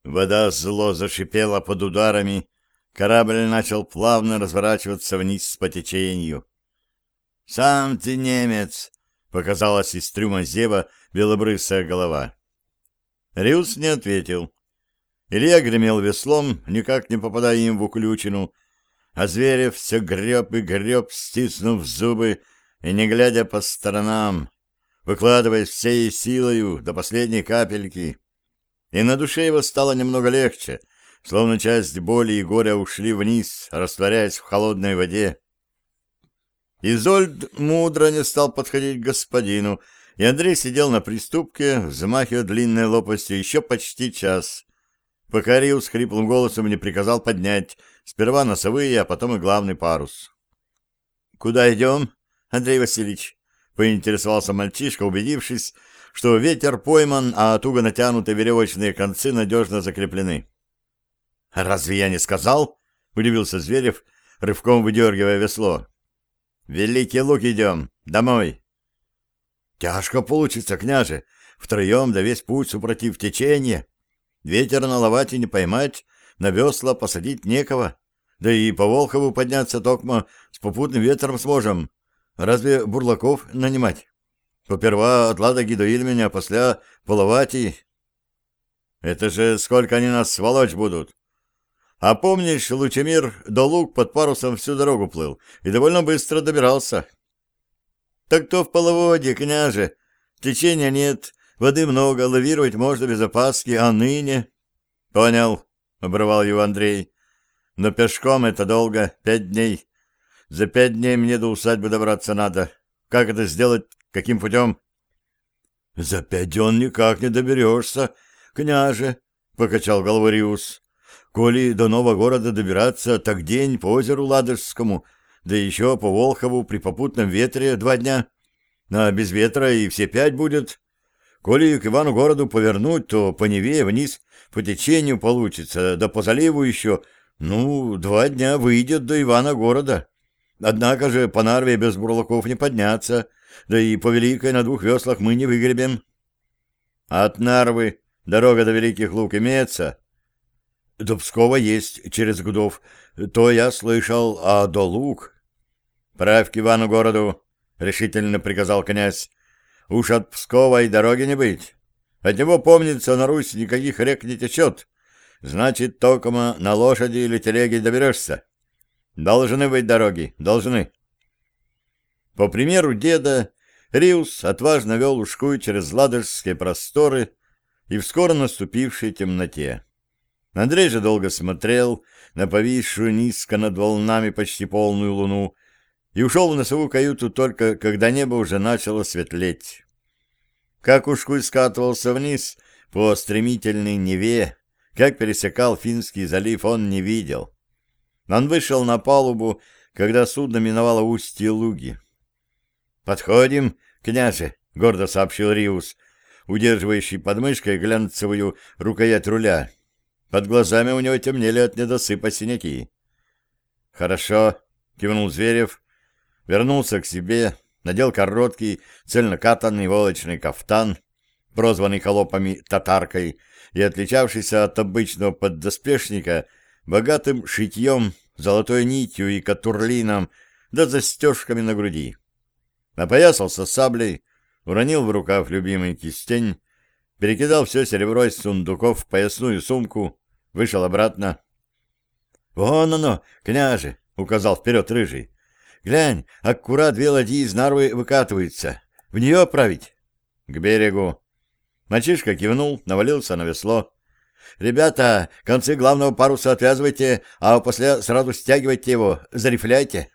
Вода зло зашипела под ударами, корабль начал плавно разворачиваться вниз по течению. «Сам ты немец!» — показалась из трюма Зева белобрысая голова. Риус не ответил. Илья гремел веслом, никак не попадая им в уключину, а Зверев все греб и греб, стиснув зубы и не глядя по сторонам, выкладываясь всей силою до последней капельки. И на душе его стало немного легче, словно часть боли и горя ушли вниз, растворяясь в холодной воде. Изольд мудро не стал подходить к господину, и Андрей сидел на приступке, взмахивая длинной лопастью еще почти час, пока Риус хриплым голосом не приказал поднять сперва носовые, а потом и главный парус. «Куда идем, Андрей Васильевич?» — поинтересовался мальчишка, убедившись, что ветер пойман, а туго натянутые веревочные концы надежно закреплены. «Разве я не сказал?» — удивился Зверев, рывком выдергивая весло. «Великий Луг идем. Домой». «Тяжко получится, княже. Втроем да весь путь супротив течения. Ветер наловать и не поймать, на весла посадить некого. Да и по Волхову подняться токмо с попутным ветром сможем. Разве бурлаков нанимать? Поперва от Ладоги до Ильменя, а после Половати. Это же сколько они нас сволочь будут. А помнишь, Лучемир до Луг под парусом всю дорогу плыл и довольно быстро добирался. Так то в половодье, княже. Течения нет, воды много, лавировать можно без опаски, а ныне... Понял, обрывал его Андрей. Но пешком это долго, 5 дней. За 5 дней мне до усадьбы добраться надо. Как это сделать? Каким путем? — За 5 дён никак не доберешься, княже, — покачал головой Риус. — Коли до нового города добираться, так день по озеру Ладожскому, да еще по Волхову при попутном ветре 2 дня. А без ветра и все 5 будет. Коли к Ивану-городу повернуть, то по Неве вниз по течению получится, да по заливу еще, 2 дня выйдет до Ивана-города. Однако же по Нарве без бурлаков не подняться, да и по Великой на 2 веслах мы не выгребем. От Нарвы дорога до Великих Луг имеется? До Пскова есть через Гудов, то я слышал, а до Луг... Правь к Ивану-городу, решительно приказал князь. Уж от Пскова и дороги не быть. От него, помнится, на Русь никаких рек не течет. Значит, токомо на лошади или телеге доберешься. Должны быть дороги, должны. По примеру деда, Риус отважно вел ушкуй через ладожские просторы и в скоро наступившей темноте. Андрей же долго смотрел на повисшую низко над волнами почти полную луну и ушел в носовую каюту только, когда небо уже начало светлеть. Как ушкуй скатывался вниз по стремительной Неве, как пересекал Финский залив, он не видел. Он вышел на палубу, когда судно миновало устье Луги. «Подходим, княже», — гордо сообщил Риус, удерживающий под мышкой глянцевую рукоять руля. Под глазами у него темнели от недосыпа синяки. «Хорошо», — кивнул Зверев, вернулся к себе, надел короткий, цельнокатанный волочный кафтан, прозванный холопами татаркой и отличавшийся от обычного поддоспешника богатым шитьем, золотой нитью и катурлином, да застежками на груди. Опоясался саблей, уронил в рукав любимый кистень, перекидал все серебро из сундуков в поясную сумку, вышел обратно. — Вон оно, княже! — указал вперед рыжий. — Глянь, аккурат 2 ладьи из Нарвы выкатываются. В нее править? — К берегу. Мальчишка кивнул, навалился на весло. — Ребята, концы главного паруса отвязывайте, а после сразу стягивайте его, зарифляйте.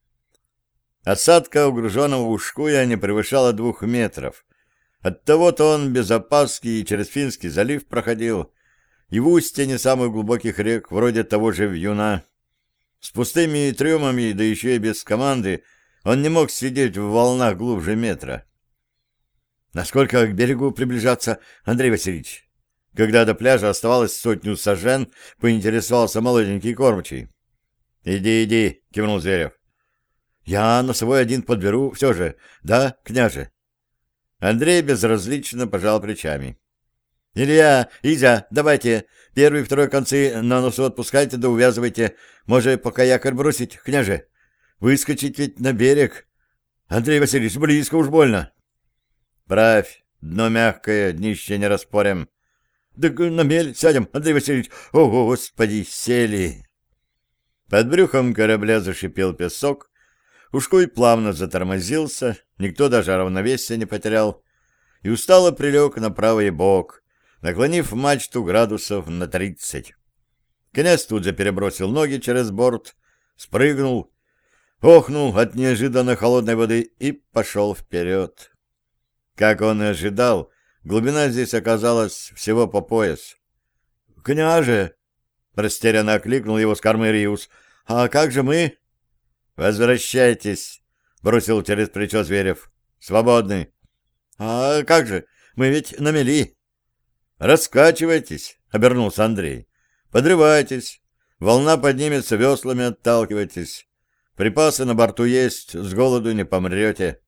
Осадка угруженного ушкуя не превышала 2 метров. Оттого-то он без опаски и через Финский залив проходил, и в устье не самых глубоких рек, вроде того же Вьюна. С пустыми трюмами, да еще и без команды, он не мог сидеть в волнах глубже метра. Насколько к берегу приближаться, Андрей Васильевич? Когда до пляжа оставалось 100 сажен, поинтересовался молоденький кормчий. — Иди, — кивнул Зверев. — Я носовой один подберу все же, да, княже? Андрей безразлично пожал плечами. Илья, Изя, давайте, первый и второй концы на носу отпускайте да увязывайте. Может, пока якорь бросить, княже? Выскочить ведь на берег. Андрей Васильевич, близко уж больно. Правь, дно мягкое, днище не распорим. Да на мель сядем, Андрей Васильевич. О, Господи, сели. Под брюхом корабля зашипел песок. Ушкуй плавно затормозился, никто даже равновесия не потерял, и устало прилег на правый бок, наклонив мачту градусов на 30. Князь тут же перебросил ноги через борт, спрыгнул, охнул от неожиданно холодной воды и пошел вперед. Как он и ожидал, глубина здесь оказалась всего по пояс. — Княже! — растерянно окликнул его с кормы Риус. — А как же мы? — Возвращайтесь! — бросил через плечо Зверев. — Свободны! — А как же? Мы ведь на мели! — Раскачивайтесь! — обернулся Андрей. — Подрывайтесь! Волна поднимется, веслами отталкивайтесь. Припасы на борту есть, с голоду не помрете.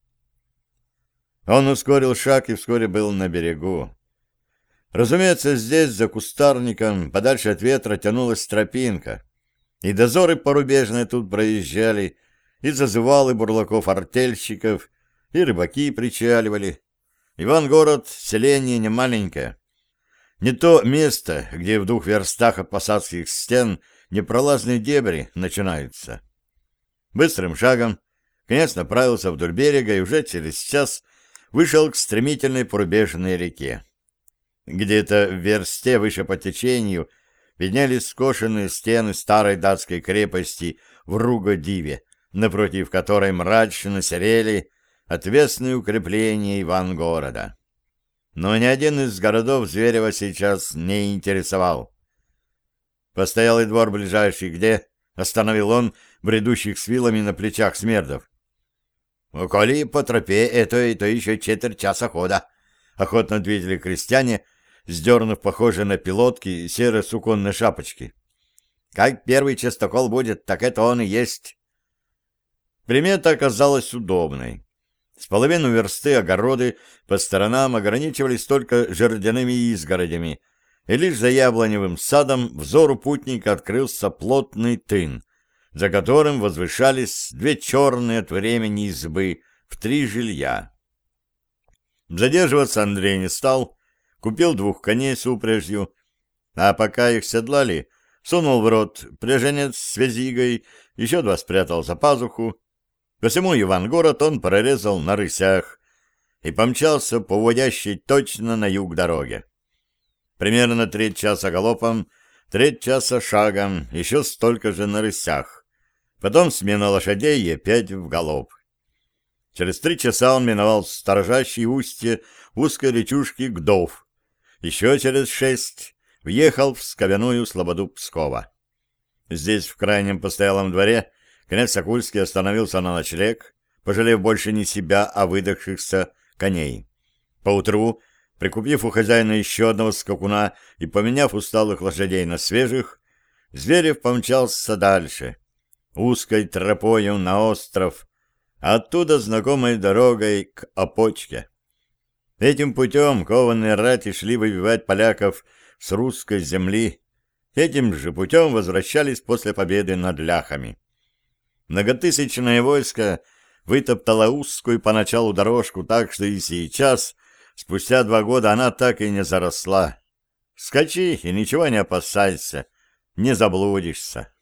Он ускорил шаг и вскоре был на берегу. Разумеется, здесь, за кустарником, подальше от ветра, тянулась тропинка, и дозоры порубежные тут проезжали, и зазывалы бурлаков-артельщиков, и рыбаки причаливали. Ивангород — селение немаленькое. Не то место, где в 2 верстах от посадских стен непролазные дебри начинаются. Быстрым шагом князь направился вдоль берега и уже через час вышел к стремительной порубежной реке. Где-то в версте выше по течению виднелись скошенные стены старой датской крепости в Руго-Диве, напротив которой мрачно серели отвесные укрепления Ивангорода. Но ни один из городов Зверева сейчас не интересовал. Постоялый двор ближайший где? Остановил он бредущих с вилами на плечах смердов. — Коли по тропе этой, то еще 4 часа хода, — охотно ответили крестьяне, сдернув похожие на пилотки серые суконные шапочки. — Как первый частокол будет, так это он и есть. Примета оказалась удобной. С половины версты огороды по сторонам ограничивались только жердяными изгородями, и лишь за яблоневым садом взору путника открылся плотный тын, за которым возвышались 2 черные от времени избы в 3 жилья. Задерживаться Андрей не стал, купил 2 коней с упряжью, а пока их седлали, сунул в рот пряженец с вязигой, еще 2 спрятал за пазуху. Посему Ивангород он прорезал на рысях и помчался по уводящей точно на юг дороге. Примерно 3 часа галопом, 3 часа шагом, еще столько же на рысях. Потом смена лошадей и опять в галоп. Через 3 часа он миновал сторожащее устье узкой речушки Гдов. Еще через 6 въехал в сковяную слободу Пскова. Здесь, в крайнем постоялом дворе, князь Сокульский остановился на ночлег, пожалев больше не себя, а выдохшихся коней. Поутру, прикупив у хозяина еще одного скакуна и поменяв усталых лошадей на свежих, Зверев помчался дальше, узкой тропою на остров, а оттуда знакомой дорогой к Опочке. Этим путем кованые рати шли выбивать поляков с русской земли, этим же путем возвращались после победы над ляхами. Многотысячное войско вытоптало узкую поначалу дорожку так, что и сейчас, спустя 2 года, она так и не заросла. Скачи и ничего не опасайся, не заблудишься.